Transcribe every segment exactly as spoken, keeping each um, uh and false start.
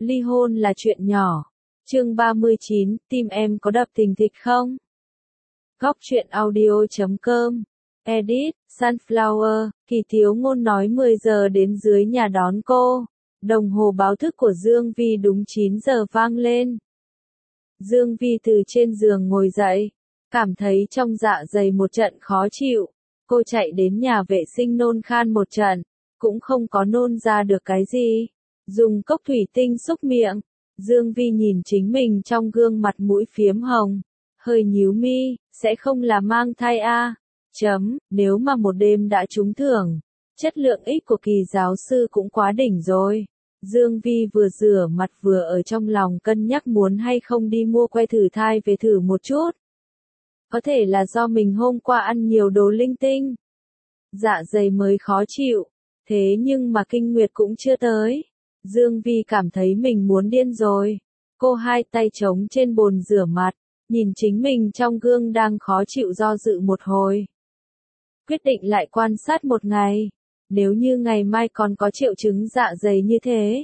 Ly hôn là chuyện nhỏ. Chương ba mươi chín, tim em có đập thình thịch không? Góc truyện audio chấm com. Edit, Sunflower, Kỳ Thiếu Ngôn nói mười giờ đến dưới nhà đón cô. Đồng hồ báo thức của Dương Vi đúng chín giờ vang lên. Dương Vi từ trên giường ngồi dậy, cảm thấy trong dạ dày một trận khó chịu. Cô chạy đến nhà vệ sinh nôn khan một trận, cũng không có nôn ra được cái gì. Dùng cốc thủy tinh xúc miệng, Dương Vi nhìn chính mình trong gương, mặt mũi phiếm hồng, hơi nhíu mi, sẽ không là mang thai a? Chấm, nếu mà một đêm đã trúng thưởng, chất lượng ích của Kỳ giáo sư cũng quá đỉnh rồi. Dương Vi vừa rửa mặt vừa ở trong lòng cân nhắc muốn hay không đi mua que thử thai về thử một chút. Có thể là do mình hôm qua ăn nhiều đồ linh tinh, dạ dày mới khó chịu, thế nhưng mà kinh nguyệt cũng chưa tới. Dương Vi cảm thấy mình muốn điên rồi. Cô hai tay trống trên bồn rửa mặt, nhìn chính mình trong gương đang khó chịu do dự một hồi. Quyết định lại quan sát một ngày, nếu như ngày mai còn có triệu chứng dạ dày như thế,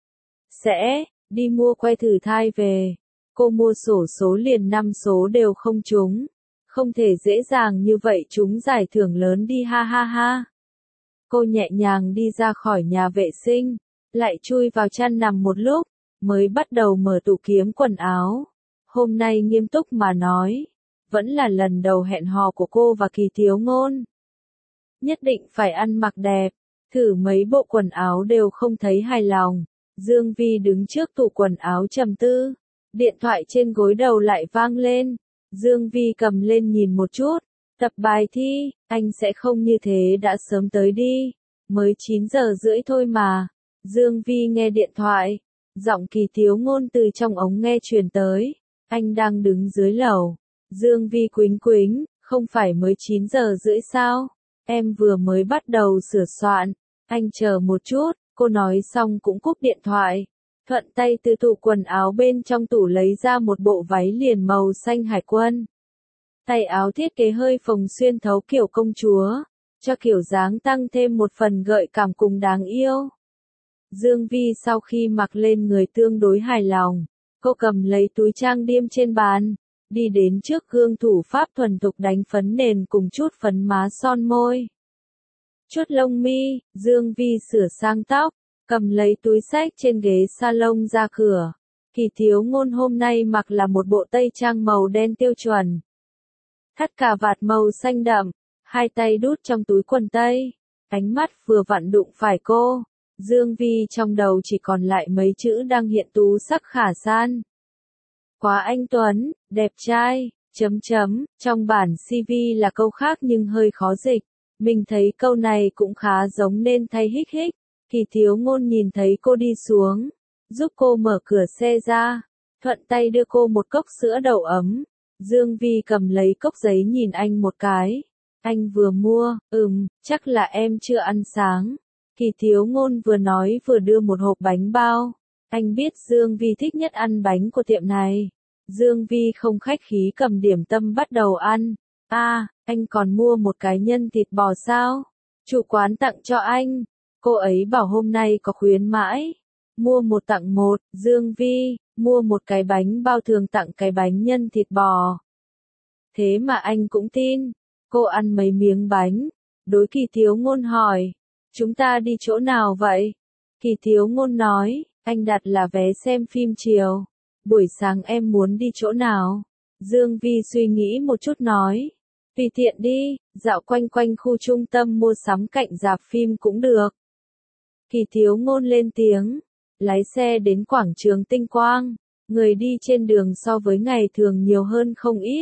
sẽ đi mua que thử thai về. Cô mua xổ số liền năm số đều không trúng, không thể dễ dàng như vậy trúng giải thưởng lớn đi ha ha ha. Cô nhẹ nhàng đi ra khỏi nhà vệ sinh, lại chui vào chăn nằm một lúc, mới bắt đầu mở tủ kiếm quần áo. Hôm nay nghiêm túc mà nói, vẫn là lần đầu hẹn hò của cô và Kỳ Thiếu Ngôn. Nhất định phải ăn mặc đẹp, thử mấy bộ quần áo đều không thấy hài lòng. Dương Vi đứng trước tủ quần áo trầm tư, điện thoại trên gối đầu lại vang lên. Dương Vi cầm lên nhìn một chút, tập bài thi, anh sẽ không như thế đã sớm tới đi, mới chín giờ rưỡi thôi mà. Dương Vi nghe điện thoại, giọng Kỳ Thiếu Ngôn từ trong ống nghe truyền tới, anh đang đứng dưới lầu. Dương Vi quýnh quýnh, không phải mới chín giờ rưỡi sao, em vừa mới bắt đầu sửa soạn, anh chờ một chút. Cô nói xong cũng cúp điện thoại, thuận tay từ tủ quần áo bên trong tủ lấy ra một bộ váy liền màu xanh hải quân. Tay áo thiết kế hơi phồng xuyên thấu kiểu công chúa, cho kiểu dáng tăng thêm một phần gợi cảm cùng đáng yêu. Dương Vi sau khi mặc lên người tương đối hài lòng, cô cầm lấy túi trang điểm trên bàn, đi đến trước gương thủ pháp thuần thục đánh phấn nền cùng chút phấn má son môi. Chút lông mi, Dương Vi sửa sang tóc, cầm lấy túi xách trên ghế salon ra cửa. Kỳ Thiếu Ngôn hôm nay mặc là một bộ tây trang màu đen tiêu chuẩn, thắt cà vạt màu xanh đậm, hai tay đút trong túi quần tây, ánh mắt vừa vặn đụng phải cô. Dương Vi trong đầu chỉ còn lại mấy chữ đang hiện tú sắc khả san. Quá anh tuấn, đẹp trai, chấm chấm, trong bản xê vê là câu khác nhưng hơi khó dịch. Mình thấy câu này cũng khá giống nên thay hích hích. Kỳ Thiếu Ngôn nhìn thấy cô đi xuống, giúp cô mở cửa xe ra, thuận tay đưa cô một cốc sữa đậu ấm. Dương Vi cầm lấy cốc giấy nhìn anh một cái. Anh vừa mua, ừm, chắc là em chưa ăn sáng. Kỳ Thiếu Ngôn vừa nói vừa đưa một hộp bánh bao. Anh biết Dương Vi thích nhất ăn bánh của tiệm này. Dương Vi không khách khí cầm điểm tâm bắt đầu ăn. A, à, anh còn mua một cái nhân thịt bò sao? Chủ quán tặng cho anh. Cô ấy bảo hôm nay có khuyến mãi. Mua một tặng một, Dương Vi, mua một cái bánh bao thường tặng cái bánh nhân thịt bò. Thế mà anh cũng tin. Cô ăn mấy miếng bánh. Đối Kỳ Thiếu Ngôn hỏi, chúng ta đi chỗ nào vậy? Kỳ Thiếu Ngôn nói, anh đặt là vé xem phim chiều. Buổi sáng em muốn đi chỗ nào? Dương Vi suy nghĩ một chút nói, tùy tiện đi, dạo quanh quanh khu trung tâm mua sắm cạnh rạp phim cũng được. Kỳ Thiếu Ngôn lên tiếng, lái xe đến quảng trường Tinh Quang, người đi trên đường so với ngày thường nhiều hơn không ít.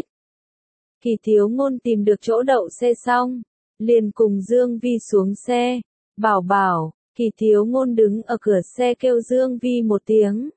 Kỳ Thiếu Ngôn tìm được chỗ đậu xe xong, liền cùng Dương Vi xuống xe. Bảo bảo, Kỳ Thiếu Ngôn đứng ở cửa xe kêu Dương Vi một tiếng.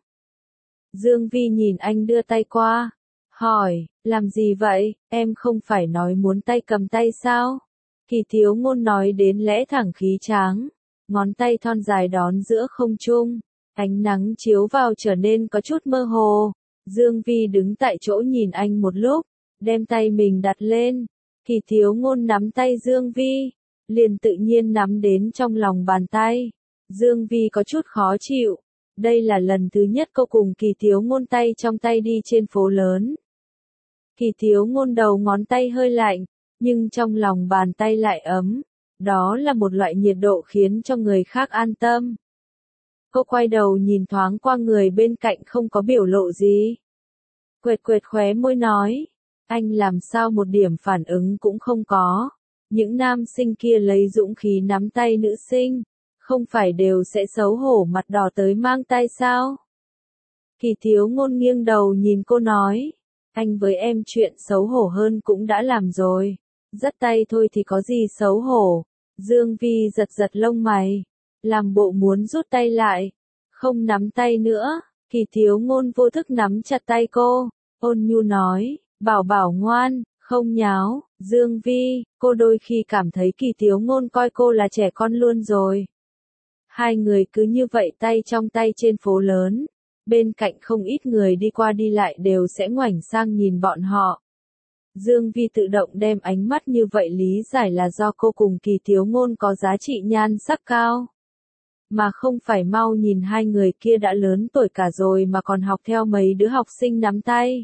Dương Vi nhìn anh đưa tay qua, hỏi, làm gì vậy, em không phải nói muốn tay cầm tay sao? Kỳ Thiếu Ngôn nói đến lẽ thẳng khí tráng, ngón tay thon dài đón giữa không trung, ánh nắng chiếu vào trở nên có chút mơ hồ. Dương Vi đứng tại chỗ nhìn anh một lúc, đem tay mình đặt lên. Kỳ Thiếu Ngôn nắm tay Dương Vi, liền tự nhiên nắm đến trong lòng bàn tay. Dương Vi có chút khó chịu, Đây là lần thứ nhất cô cùng Kỳ Thiếu Ngôn tay trong tay đi trên phố lớn. Kỳ Thiếu Ngôn đầu ngón tay hơi lạnh, nhưng trong lòng bàn tay lại ấm. Đó là một loại nhiệt độ khiến cho người khác an tâm. Cô quay đầu nhìn thoáng qua người bên cạnh không có biểu lộ gì. Quệt quệt khóe môi nói, anh làm sao một điểm phản ứng cũng không có. Những nam sinh kia lấy dũng khí nắm tay nữ sinh, không phải đều sẽ xấu hổ mặt đỏ tới mang tay sao? Kỳ Thiếu Ngôn nghiêng đầu nhìn cô nói, anh với em chuyện xấu hổ hơn cũng đã làm rồi. Dắt tay thôi thì có gì xấu hổ. Dương Vi giật giật lông mày, làm bộ muốn rút tay lại, không nắm tay nữa. Kỳ Thiếu Ngôn vô thức nắm chặt tay cô, ôn nhu nói, bảo bảo ngoan, không nháo. Dương Vi, cô đôi khi cảm thấy Kỳ Thiếu Ngôn coi cô là trẻ con luôn rồi. Hai người cứ như vậy tay trong tay trên phố lớn, bên cạnh không ít người đi qua đi lại đều sẽ ngoảnh sang nhìn bọn họ. Dương Vi tự động đem ánh mắt như vậy lý giải là do cô cùng Kỳ Thiếu Ngôn có giá trị nhan sắc cao. Mà không phải mau nhìn hai người kia đã lớn tuổi cả rồi mà còn học theo mấy đứa học sinh nắm tay.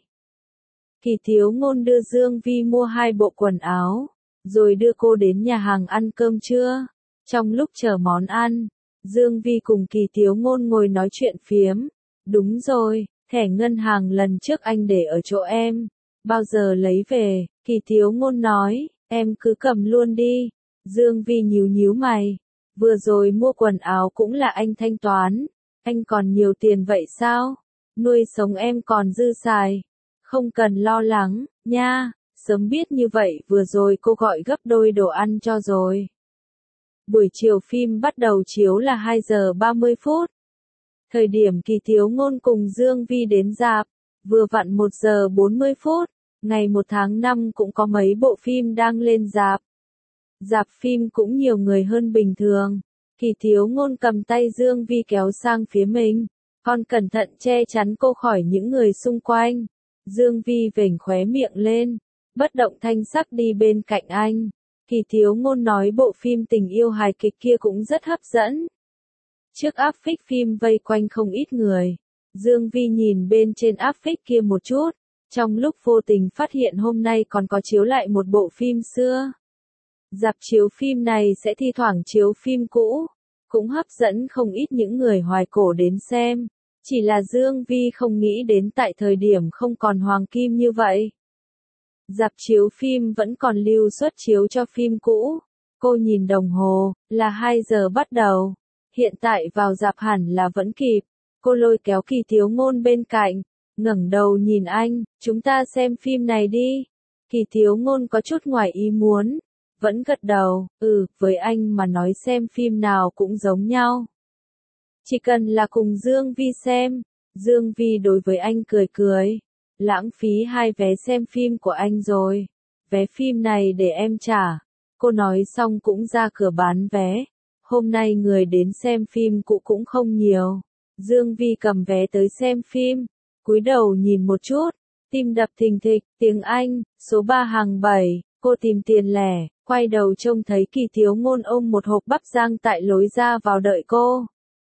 Kỳ Thiếu Ngôn đưa Dương Vi mua hai bộ quần áo, rồi đưa cô đến nhà hàng ăn cơm trưa. Trong lúc chờ món ăn, Dương Vi cùng Kỳ Thiếu Ngôn ngồi nói chuyện phiếm. Đúng rồi, thẻ ngân hàng lần trước anh để ở chỗ em. Bao giờ lấy về? Kỳ Thiếu Ngôn nói, em cứ cầm luôn đi. Dương Vi nhíu nhíu mày. Vừa rồi mua quần áo cũng là anh thanh toán. Anh còn nhiều tiền vậy sao? Nuôi sống em còn dư xài. Không cần lo lắng, nha. Sớm biết như vậy vừa rồi cô gọi gấp đôi đồ ăn cho rồi. Buổi chiều phim bắt đầu chiếu là hai giờ ba mươi phút. Thời điểm Kỳ Thiếu Ngôn cùng Dương Vi đến rạp, vừa vặn một giờ bốn mươi phút. Ngày một tháng năm cũng có mấy bộ phim đang lên rạp. Rạp phim cũng nhiều người hơn bình thường. Kỳ Thiếu Ngôn cầm tay Dương Vi kéo sang phía mình, còn cẩn thận che chắn cô khỏi những người xung quanh. Dương Vi vểnh khóe miệng lên, bất động thanh sắc đi bên cạnh anh. Kỳ Thiếu Ngôn nói bộ phim tình yêu hài kịch kia cũng rất hấp dẫn. Trước áp phích phim vây quanh không ít người. Dương Vi nhìn bên trên áp phích kia một chút, trong lúc vô tình phát hiện hôm nay còn có chiếu lại một bộ phim xưa. Rạp chiếu phim này sẽ thi thoảng chiếu phim cũ, cũng hấp dẫn không ít những người hoài cổ đến xem. Chỉ là Dương Vi không nghĩ đến tại thời điểm không còn hoàng kim như vậy. Rạp chiếu phim vẫn còn lưu suất chiếu cho phim cũ. Cô nhìn đồng hồ, là hai giờ bắt đầu. Hiện tại vào rạp hẳn là vẫn kịp. Cô lôi kéo Kỳ Thiếu Ngôn bên cạnh, ngẩng đầu nhìn anh, chúng ta xem phim này đi. Kỳ Thiếu Ngôn có chút ngoài ý muốn, vẫn gật đầu, ừ, với anh mà nói xem phim nào cũng giống nhau. Chỉ cần là cùng Dương Vi xem. Dương Vi đối với anh cười cười, lãng phí hai vé xem phim của anh rồi. Vé phim này để em trả. Cô nói xong cũng ra cửa bán vé. Hôm nay người đến xem phim cũ cũng không nhiều. Dương Vi cầm vé tới xem phim, cúi đầu nhìn một chút, tim đập thình thịch, tiếng Anh, số ba hàng bảy, cô tìm tiền lẻ, quay đầu trông thấy Kỳ Thiếu Ngôn ôm một hộp bắp rang tại lối ra vào đợi cô.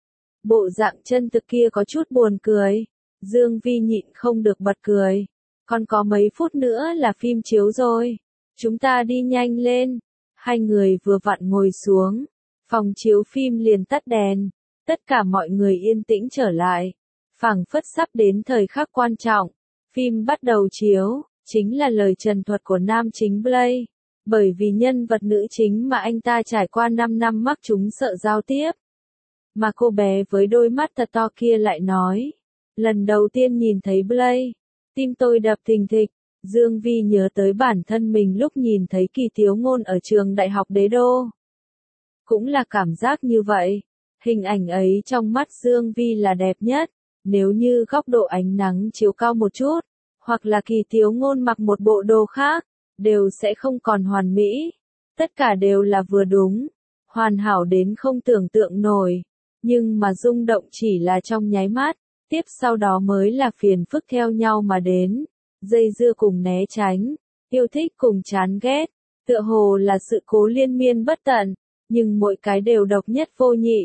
Bộ dạng chân thực kia có chút buồn cười. Dương Vi nhịn không được bật cười. Còn có mấy phút nữa là phim chiếu rồi. Chúng ta đi nhanh lên. Hai người vừa vặn ngồi xuống. Phòng chiếu phim liền tắt đèn. Tất cả mọi người yên tĩnh trở lại. Phảng phất sắp đến thời khắc quan trọng. Phim bắt đầu chiếu. Chính là lời trần thuật của nam chính Blake. Bởi vì nhân vật nữ chính mà anh ta trải qua năm năm mắc chúng sợ giao tiếp. Mà cô bé với đôi mắt thật to kia lại nói. Lần đầu tiên nhìn thấy Blake, tim tôi đập thình thịch. Dương Vi nhớ tới bản thân mình lúc nhìn thấy Kỳ Thiếu Ngôn ở trường đại học Đế Đô. Cũng là cảm giác như vậy. Hình ảnh ấy trong mắt Dương Vi là đẹp nhất. Nếu như góc độ ánh nắng chiếu cao một chút, hoặc là Kỳ Thiếu Ngôn mặc một bộ đồ khác, đều sẽ không còn hoàn mỹ. Tất cả đều là vừa đúng, hoàn hảo đến không tưởng tượng nổi. Nhưng mà rung động chỉ là trong nháy mắt, tiếp sau đó mới là phiền phức theo nhau mà đến. Dây dưa cùng né tránh, yêu thích cùng chán ghét, tựa hồ là sự cố liên miên bất tận, nhưng mỗi cái đều độc nhất vô nhị.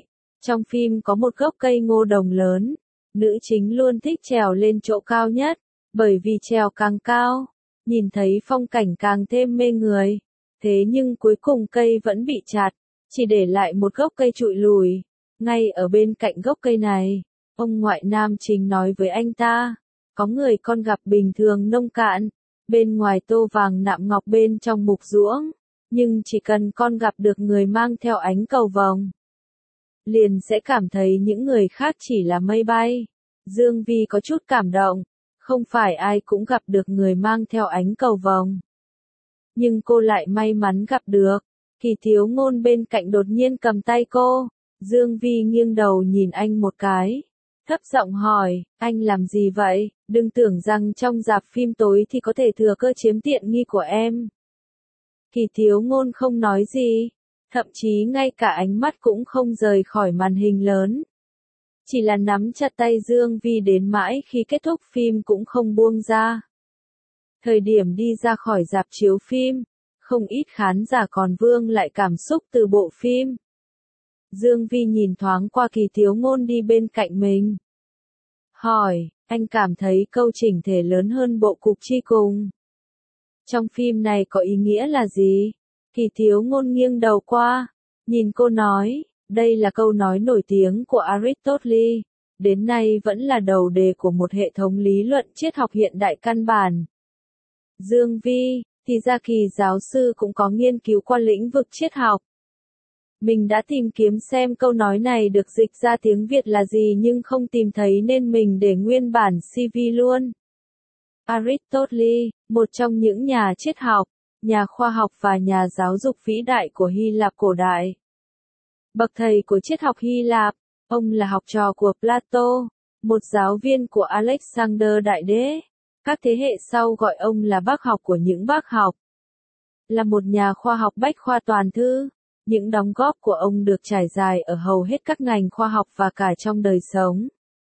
Trong phim có một gốc cây ngô đồng lớn, nữ chính luôn thích trèo lên chỗ cao nhất, bởi vì trèo càng cao, nhìn thấy phong cảnh càng thêm mê người. Thế nhưng cuối cùng cây vẫn bị chặt, chỉ để lại một gốc cây trụi lùi. Ngay ở bên cạnh gốc cây này, ông ngoại nam chính nói với anh ta, có người con gặp bình thường nông cạn, bên ngoài tô vàng nạm ngọc bên trong mục ruỗng, nhưng chỉ cần con gặp được người mang theo ánh cầu vồng, liền sẽ cảm thấy những người khác chỉ là mây bay. Dương Vi có chút cảm động, không phải ai cũng gặp được người mang theo ánh cầu vồng. Nhưng cô lại may mắn gặp được. Kỳ Thiếu Ngôn bên cạnh đột nhiên cầm tay cô, Dương Vi nghiêng đầu nhìn anh một cái, thấp giọng hỏi, anh làm gì vậy, đừng tưởng rằng trong rạp phim tối thì có thể thừa cơ chiếm tiện nghi của em. Kỳ Thiếu Ngôn không nói gì, thậm chí ngay cả ánh mắt cũng không rời khỏi màn hình lớn. Chỉ là nắm chặt tay Dương Vi đến mãi khi kết thúc phim cũng không buông ra. Thời điểm đi ra khỏi rạp chiếu phim, không ít khán giả còn vương lại cảm xúc từ bộ phim. Dương Vi nhìn thoáng qua Kỳ Thiếu Ngôn đi bên cạnh mình. Hỏi, anh cảm thấy câu chỉnh thể lớn hơn bộ cục chi cùng trong phim này có ý nghĩa là gì? Kỳ Thiếu Ngôn nghiêng đầu qua, nhìn cô nói, đây là câu nói nổi tiếng của Aristotle, đến nay vẫn là đầu đề của một hệ thống lý luận triết học hiện đại căn bản. Dương Vi, thì ra Kỳ giáo sư cũng có nghiên cứu qua lĩnh vực triết học. Mình đã tìm kiếm xem câu nói này được dịch ra tiếng Việt là gì nhưng không tìm thấy nên mình để nguyên bản xê vê luôn. Aristotle, một trong những nhà triết học, nhà khoa học và nhà giáo dục vĩ đại của Hy Lạp cổ đại. Bậc thầy của triết học Hy Lạp, ông là học trò của Plato, một giáo viên của Alexander Đại Đế. Các thế hệ sau gọi ông là bác học của những bác học. Là một nhà khoa học bách khoa toàn thư, những đóng góp của ông được trải dài ở hầu hết các ngành khoa học và cả trong đời sống.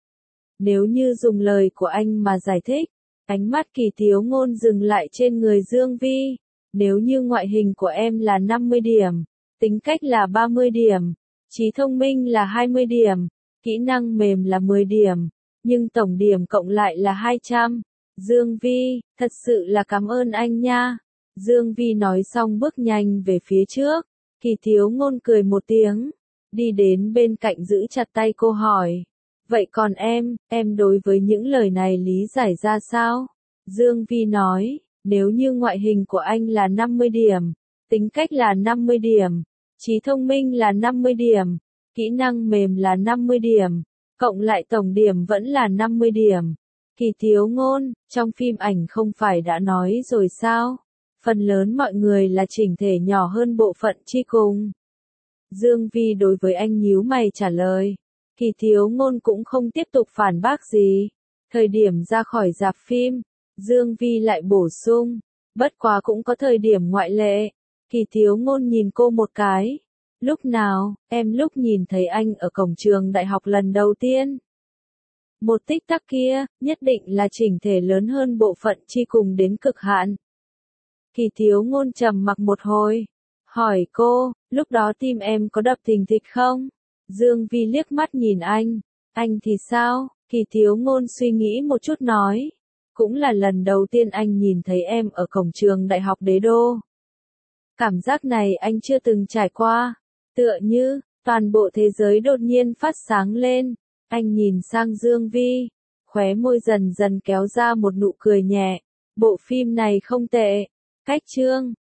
Nếu như dùng lời của anh mà giải thích, ánh mắt Kỳ Thiếu Ngôn dừng lại trên người Dương Vi. Nếu như ngoại hình của em là năm mươi điểm, tính cách là ba mươi điểm, trí thông minh là hai mươi điểm, kỹ năng mềm là mười điểm, nhưng tổng điểm cộng lại là hai trăm. Dương Vi, thật sự là cảm ơn anh nha. Dương Vi nói xong bước nhanh về phía trước. Kỳ Thiếu Ngôn cười một tiếng, đi đến bên cạnh giữ chặt tay cô hỏi. Vậy còn em, em đối với những lời này lý giải ra sao? Dương Vi nói, nếu như ngoại hình của anh là năm mươi điểm, tính cách là năm mươi điểm, trí thông minh là năm mươi điểm, kỹ năng mềm là năm mươi điểm, cộng lại tổng điểm vẫn là năm mươi điểm. Kỳ Thiếu Ngôn, trong phim ảnh không phải đã nói rồi sao? Phần lớn mọi người là chỉnh thể nhỏ hơn bộ phận chi cùng. Dương Vi đối với anh nhíu mày trả lời. Kỳ Thiếu Ngôn cũng không tiếp tục phản bác gì. Thời điểm ra khỏi rạp phim, Dương Vi lại bổ sung, bất quá cũng có thời điểm ngoại lệ. Kỳ Thiếu Ngôn nhìn cô một cái. Lúc nào, em lúc nhìn thấy anh ở cổng trường đại học lần đầu tiên. Một tích tắc kia, nhất định là chỉnh thể lớn hơn bộ phận chi cùng đến cực hạn. Kỳ Thiếu Ngôn trầm mặc một hồi, hỏi cô, lúc đó tim em có đập thình thịch không? Dương Vi liếc mắt nhìn anh, anh thì sao? Kỳ Thiếu Ngôn suy nghĩ một chút nói, cũng là lần đầu tiên anh nhìn thấy em ở cổng trường đại học Đế Đô. Cảm giác này anh chưa từng trải qua, tựa như, toàn bộ thế giới đột nhiên phát sáng lên. Anh nhìn sang Dương Vi, khóe môi dần dần kéo ra một nụ cười nhẹ. Bộ phim này không tệ. Cách chương